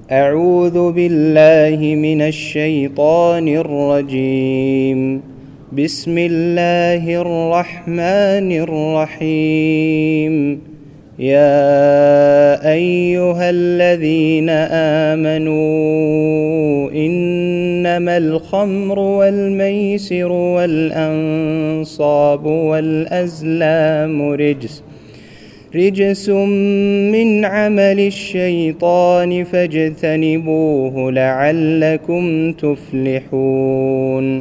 أعوذ بالله من الشيطان الرجيم. بسم الله الرحمن الرحيم. يا أيها الذين آمنوا إنما الخمر والميسر والأنصاب والأزلام رجس من عمل الشيطان فاجتنبوه لعلكم تفلحون.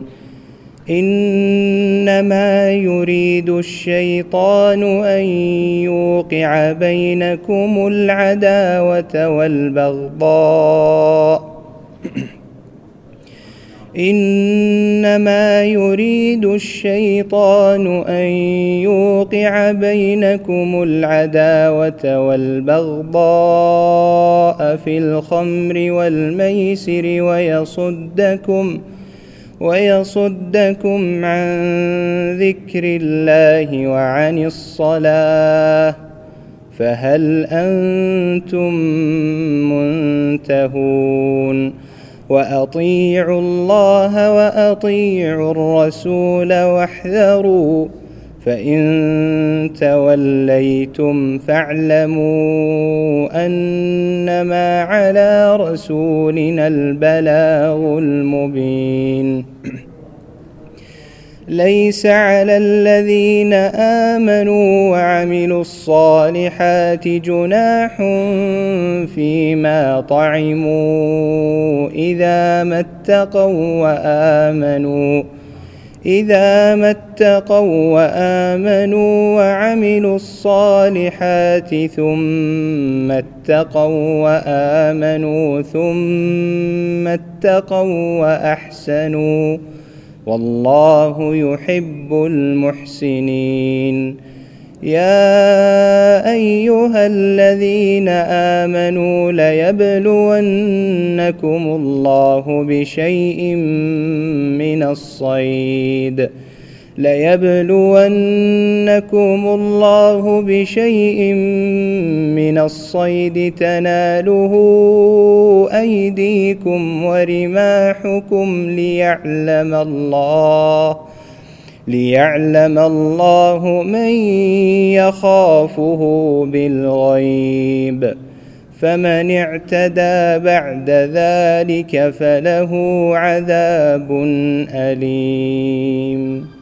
إنما يريد الشيطان أن يوقع بينكم العداوة والبغضاء إنما يريد الشيطان أن يوقع بينكم العداوة والبغضاء في الخمر والميسر ويصدكم عن ذكر الله وعن الصلاة فهل أنتم منتهون؟ وأطيعوا الله وأطيعوا الرسول واحذروا فإن توليتم فاعلموا أنما على رسولنا البلاغ المبين. ليس على الذين آمنوا وعملوا الصالحات جناح فيما طعموا إذا ما اتقوا وآمنوا وعملوا الصالحات ثم اتقوا وآمنوا ثم اتقوا وأحسنوا والله يحب المحسنين. يا أيها الذين آمنوا ليبلونكم الله بشيء من الصيد تناله أيديكم ورماحكم ليعلم الله من يخافه بالغيب فمن اعتدى بعد ذلك فله عذاب أليم.